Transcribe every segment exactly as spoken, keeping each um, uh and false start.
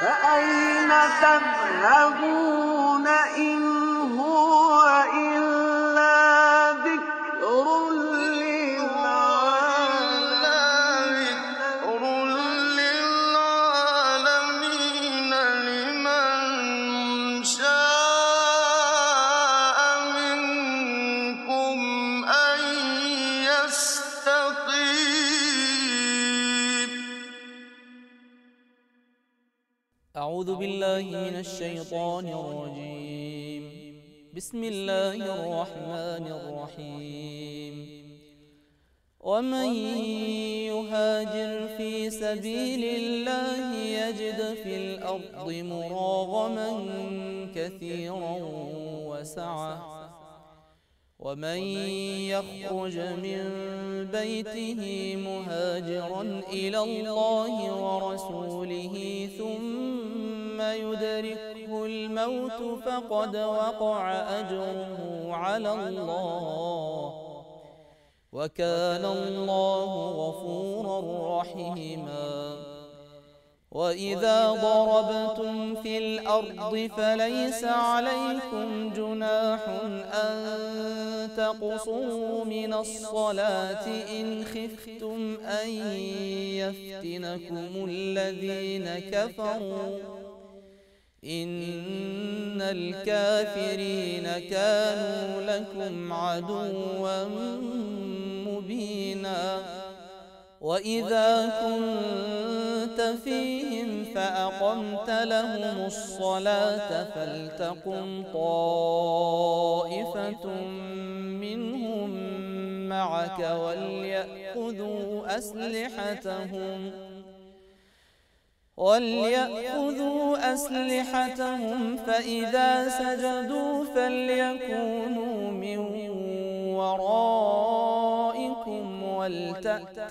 فأين تذهبون إن هو إلا ذكر للعالمين لمن شاء منكم أن يستقيم. أعوذ بالله من الشيطان الرجيم. بسم الله الرحمن الرحيم. ومن يهاجر في سبيل الله يجد في الأرض مراغما كثيرا وسعة، ومن يخرج من بيته مهاجرا إلى الله ورسوله ثم يدركه الموت فقد وقع أجره على الله، وكان الله غفورا رحيما. وإذا ضربتم في الأرض فليس عليكم جناح أن تقصروا من الصلاة إن خفتم أن يفتنكم الذين كفروا، إن الكافرين كانوا لكم عدوا مبينا. وإذا كنت فيهم فأقمت لهم الصلاة فلتقم طائفة منهم معك وليأخذوا أسلحتهم وليأخذوا أسلحتهم فإذا سجدوا فليكونوا من ورائكم ولتأت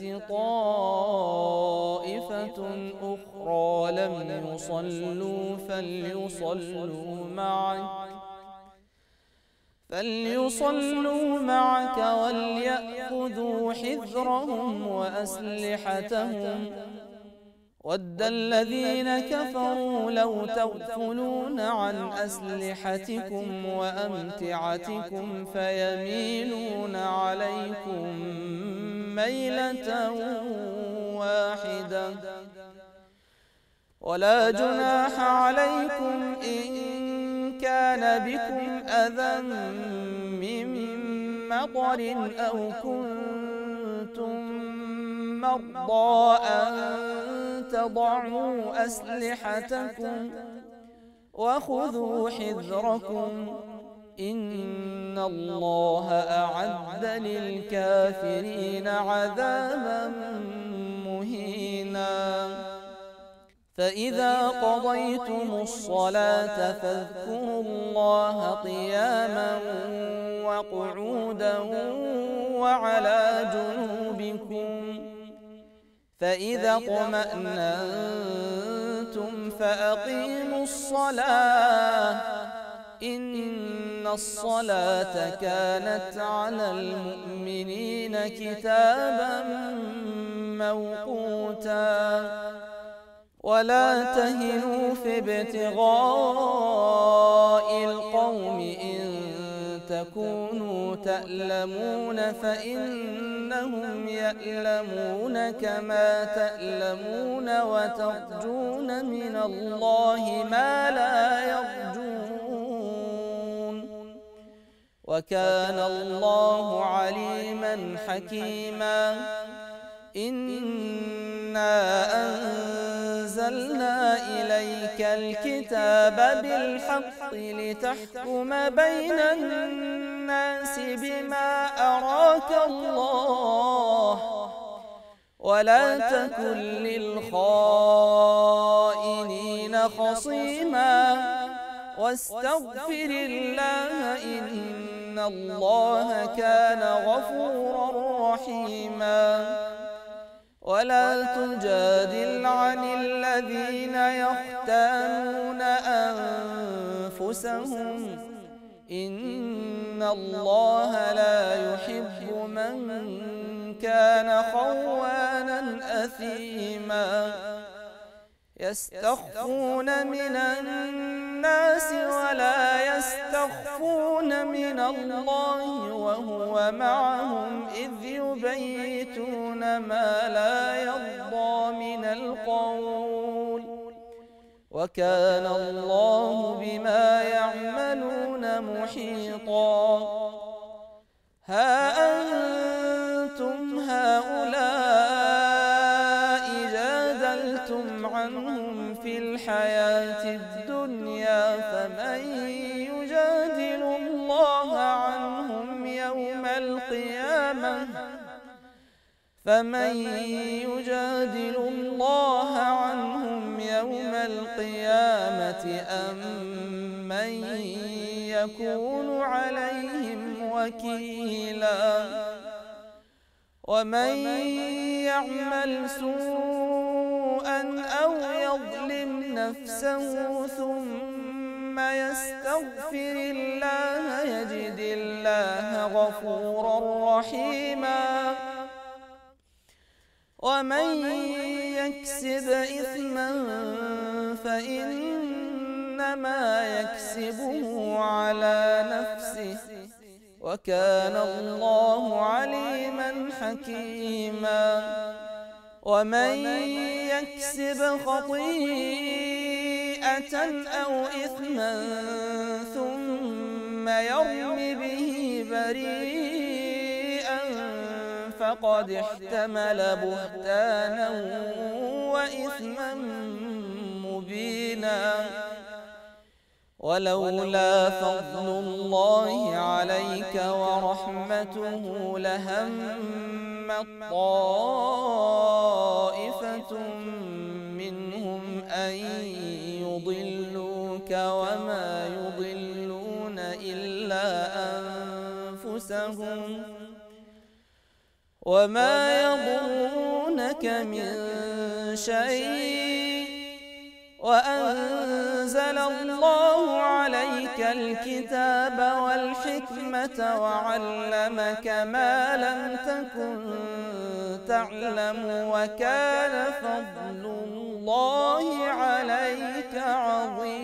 طائفة أخرى لم يصلوا فليصلوا معك فليصلوا معك وليأخذوا حذرهم وأسلحتهم. ود الذين كفروا لو تغفلون عن أسلحتكم وأمتعتكم فيميلون عليكم ميلة واحدة. ولا جناح عليكم إن كان بكم أذى من مطر أو كنتم مرضى أن تضعوا أسلحتكم وخذوا حذركم، إن الله أعد للكافرين عذابا مهينا. فإذا قضيتم الصلاة فاذكروا الله قياما وقعودا وعلى جنوبكم، فإذا اطمأننتم فأقيموا الصلاة إن الصلاة كانت على المؤمنين كتابا موقوتا. ولا تهنوا في ابتغاء القوم إن تكونوا تألمون فإنهم يألمون كما تألمون وترجون من الله ما لا يرجون، وكان الله عليما حكيما. إنا أنزلنا إليك الكتاب بالحق لتحكم بين الناس بما أراك الله، ولا تكن للخائنين خصيما، واستغفر الله إن الله كان غفورا رحيما. ولا تجادل عن الذين يختانون أنفسهم، إن الله لا يحب من كان خوانا أثيما. يستخفون من الناس ولا يستخفون من الله وهو معهم إذ يبيتون ما لا يرضى من القول وكان الله بما يعملون محيطا. ها أنتم هؤلاء جادلتم عنهم في الحياة الدنيا فمن يجادل الله عنهم يوم القيامة فمن يجادل الله عنهم يوم القيامة أم من يكون عليهم وكيلا. ومن يعمل سوءا أو يظلم نفسه ثم يستغفر الله يجد الله غفورا رحيما. ومن يكسب إثما فإنما يكسبه على نفسه وكان الله عليما حكيما. ومن يكسب خطيئة أو إثما ثم يرم به بريئا فقد احتمل بهتانا وإثما مبينا. ولولا فضل الله عليك ورحمته لهمت طائفة منهم أن يضلوك وما يضلون إلا أنفسهم وما يضرونك من شيء وأنزل الله عليك الكتاب والحكمة وعلمك ما لم تكن تعلم وكان فضل الله عليك عظيما.